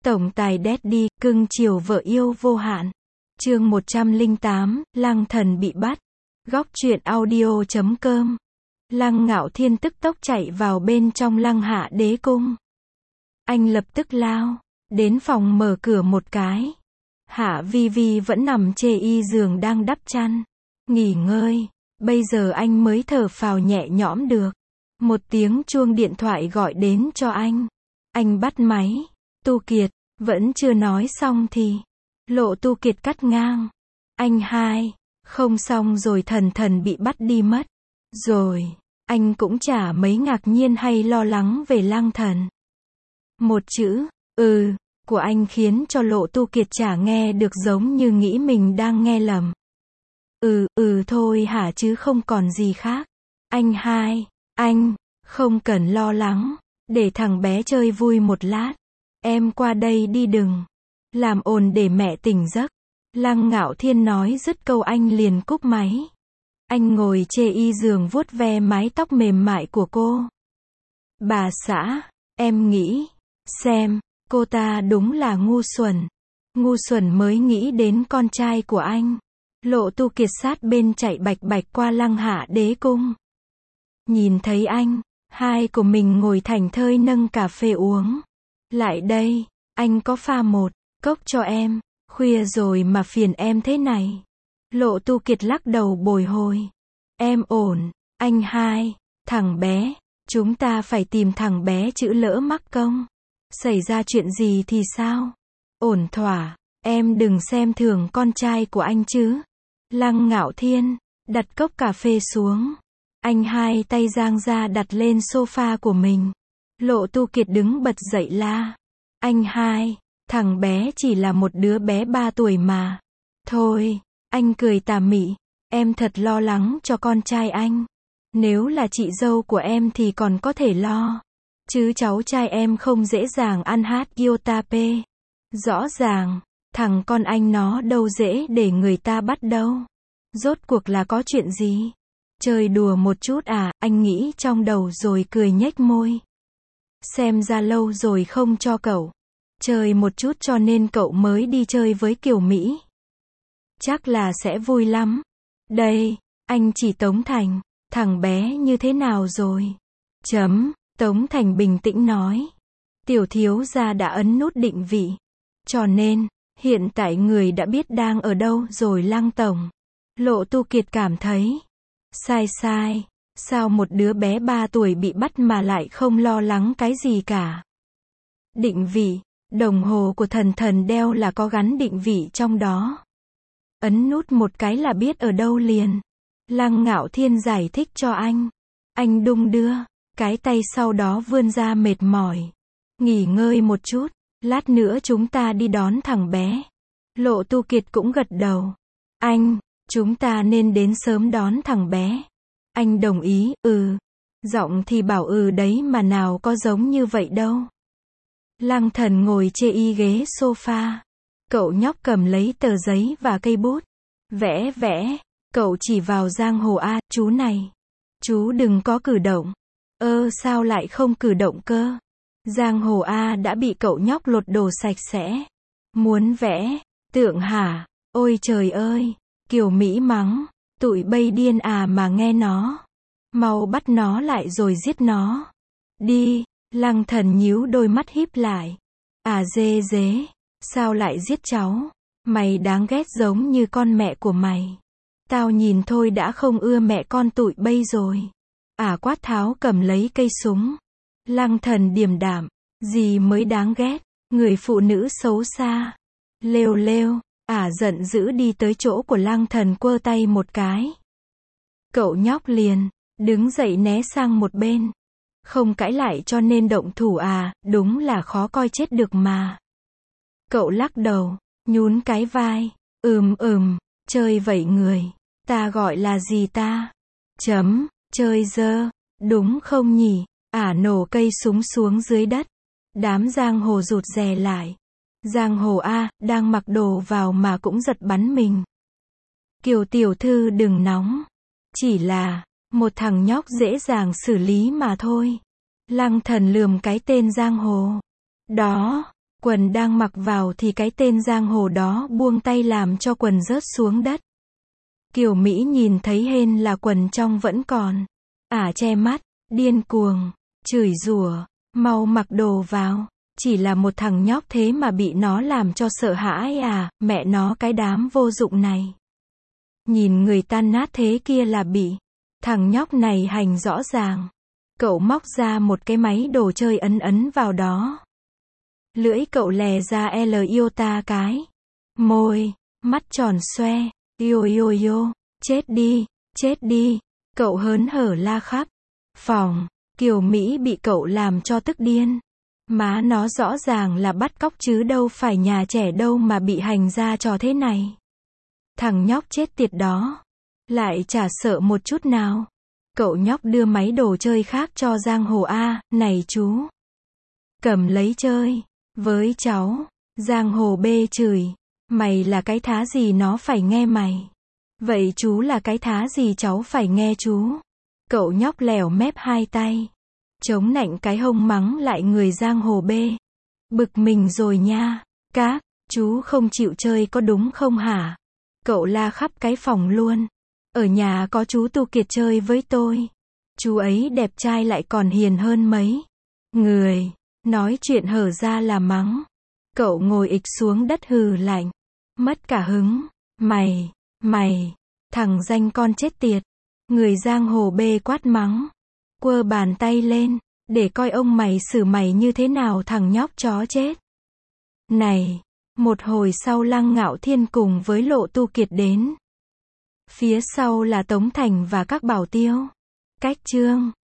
Tổng tài Daddy, cưng chiều vợ yêu vô hạn. Chương 108, Lăng Thần bị bắt. Góc truyện audio.com. Lăng Ngạo Thiên tức tốc chạy vào bên trong Lăng Hạ Đế Cung. Anh lập tức lao đến phòng mở cửa một cái. Hạ Vi Vi vẫn nằm chê y giường đang đắp chăn, nghỉ ngơi. Bây giờ anh mới thở phào nhẹ nhõm được. Một tiếng chuông điện thoại gọi đến cho anh. Anh bắt máy. Tu Kiệt, vẫn chưa nói xong thì Lộ Tu Kiệt cắt ngang. Anh hai, không xong rồi, Thần Thần bị bắt đi mất. Rồi, anh cũng chả mấy ngạc nhiên hay lo lắng về Lăng Thần. Một chữ, của anh khiến cho Lộ Tu Kiệt chả nghe được, giống như nghĩ mình đang nghe lầm. Thôi hả, chứ không còn gì khác. Anh hai, anh, không cần lo lắng, để thằng bé chơi vui một lát. Em qua đây đi, đừng làm ồn để mẹ tỉnh giấc. Lăng Ngạo Thiên nói dứt câu anh liền cúp máy. Anh ngồi chê y giường vuốt ve mái tóc mềm mại của cô. Bà xã, em nghĩ xem, cô ta đúng là ngu xuẩn. Ngu xuẩn mới nghĩ đến con trai của anh. Lộ Tu Kiệt sát bên chạy bạch bạch qua Lăng Hạ Đế Cung. Nhìn thấy anh hai của mình ngồi thảnh thơi nâng cà phê uống. Lại đây, anh có pha một cốc cho em. Khuya rồi mà phiền em thế này. Lộ Tu Kiệt lắc đầu bồi hồi. Em ổn, anh hai, thằng bé, chúng ta phải tìm thằng bé, chữ lỡ mắc công. Xảy ra chuyện gì thì sao? Ổn thỏa, em đừng xem thường con trai của anh chứ. Lăng Ngạo Thiên đặt cốc cà phê xuống. Anh hai tay giang ra đặt lên sofa của mình. Lộ Tu Kiệt đứng bật dậy la. Anh hai, thằng bé chỉ là một đứa bé 3 tuổi mà. Thôi, anh cười tà mị. Em thật lo lắng cho con trai anh. Nếu là chị dâu của em thì còn có thể lo. Chứ cháu trai em không dễ dàng ăn hát yotape. Rõ ràng, thằng con anh nó đâu dễ để người ta bắt đâu. Rốt cuộc là có chuyện gì? Chơi đùa một chút à, anh nghĩ trong đầu rồi cười nhếch môi. Xem ra lâu rồi không cho cậu chơi một chút cho nên cậu mới đi chơi với Kiều Mỹ. Chắc là sẽ vui lắm. Đây, anh chỉ Tống Thành, thằng bé như thế nào rồi? Tống Thành bình tĩnh nói. Tiểu thiếu gia đã ấn nút định vị. Cho nên, hiện tại người đã biết đang ở đâu rồi Lăng tổng. Lộ Tu Kiệt cảm thấy sai. Sao một đứa bé 3 tuổi bị bắt mà lại không lo lắng cái gì cả? Định vị, đồng hồ của Thần Thần đeo là có gắn định vị trong đó. Ấn nút một cái là biết ở đâu liền. Lăng Ngạo Thiên giải thích cho anh. Anh đung đưa cái tay, sau đó vươn ra mệt mỏi. Nghỉ ngơi một chút, lát nữa chúng ta đi đón thằng bé. Lộ Tu Kiệt cũng gật đầu. Anh, chúng ta nên đến sớm đón thằng bé. Anh đồng ý, Giọng thì bảo đấy mà nào có giống như vậy đâu. Lăng Thần ngồi chê y ghế sofa. Cậu nhóc cầm lấy tờ giấy và cây bút. Vẽ. Cậu chỉ vào Giang Hồ A, chú này. Chú đừng có cử động. Sao lại không cử động cơ? Giang Hồ A đã bị cậu nhóc lột đồ sạch sẽ. Muốn vẽ tượng hả? Ôi trời ơi! Kiều Mỹ mắng. Tụi bay điên à mà nghe nó. Mau bắt nó lại rồi giết nó. Đi. Lăng Thần nhíu đôi mắt híp lại. À dê, sao lại giết cháu? Mày đáng ghét giống như con mẹ của mày. Tao nhìn thôi đã không ưa mẹ con tụi bay rồi. Quát tháo cầm lấy cây súng. Lăng Thần điềm đạm. Gì mới đáng ghét? Người phụ nữ xấu xa. Lêu. Giận dữ đi tới chỗ của Lăng Thần, quơ tay một cái. Cậu nhóc liền đứng dậy né sang một bên. Không cãi lại cho nên động thủ à, đúng là khó coi chết được mà. Cậu lắc đầu, nhún cái vai. Chơi vậy người ta gọi là gì ta? Chơi dơ, đúng không nhỉ? Nổ cây súng xuống dưới đất. Đám giang hồ rụt rè lại. Giang hồ A, đang mặc đồ vào mà cũng giật bắn mình. Kiều tiểu thư đừng nóng. Chỉ là một thằng nhóc dễ dàng xử lý mà thôi. Lăng Thần lườm cái tên giang hồ đó. Quần đang mặc vào thì cái tên giang hồ đó buông tay làm cho quần rớt xuống đất. Kiều Mỹ nhìn thấy hên là quần trong vẫn còn. Ả che mắt, điên cuồng, chửi rủa, mau mặc đồ vào. Chỉ là một thằng nhóc thế mà bị nó làm cho sợ hãi à, mẹ nó cái đám vô dụng này. Nhìn người tan nát thế kia là bị thằng nhóc này hành rõ ràng. Cậu móc ra một cái máy đồ chơi ấn vào đó. Lưỡi cậu lè ra iota cái. Môi, mắt tròn xoe, yo, chết đi. Cậu hớn hở la khắp phòng. Kiều Mỹ bị cậu làm cho tức điên. Má nó rõ ràng là bắt cóc chứ đâu phải nhà trẻ đâu mà bị hành ra trò thế này. Thằng nhóc chết tiệt đó. Lại chả sợ một chút nào. Cậu nhóc đưa máy đồ chơi khác cho giang hồ A, này chú. Cầm lấy chơi. Với cháu. Giang hồ B chửi. Mày là cái thá gì nó phải nghe mày. Vậy chú là cái thá gì cháu phải nghe chú. Cậu nhóc lèo mép hai tay. Chống nạnh cái hông mắng lại người giang hồ B. Bực mình rồi nha. Các, chú không chịu chơi có đúng không hả? Cậu la khắp cái phòng luôn. Ở nhà có chú Tu Kiệt chơi với tôi. Chú ấy đẹp trai lại còn hiền hơn mấy người. Nói chuyện hở ra là mắng. Cậu ngồi ịch xuống đất hừ lạnh. Mất cả hứng. Mày, thằng danh con chết tiệt. Người giang hồ B quát mắng. Quơ bàn tay lên. Để coi ông mày xử mày như thế nào thằng nhóc chó chết. Này. Một hồi sau Lăng Ngạo Thiên cùng với Lộ Tu Kiệt đến. Phía sau là Tống Thành và các bảo tiêu. Cách chương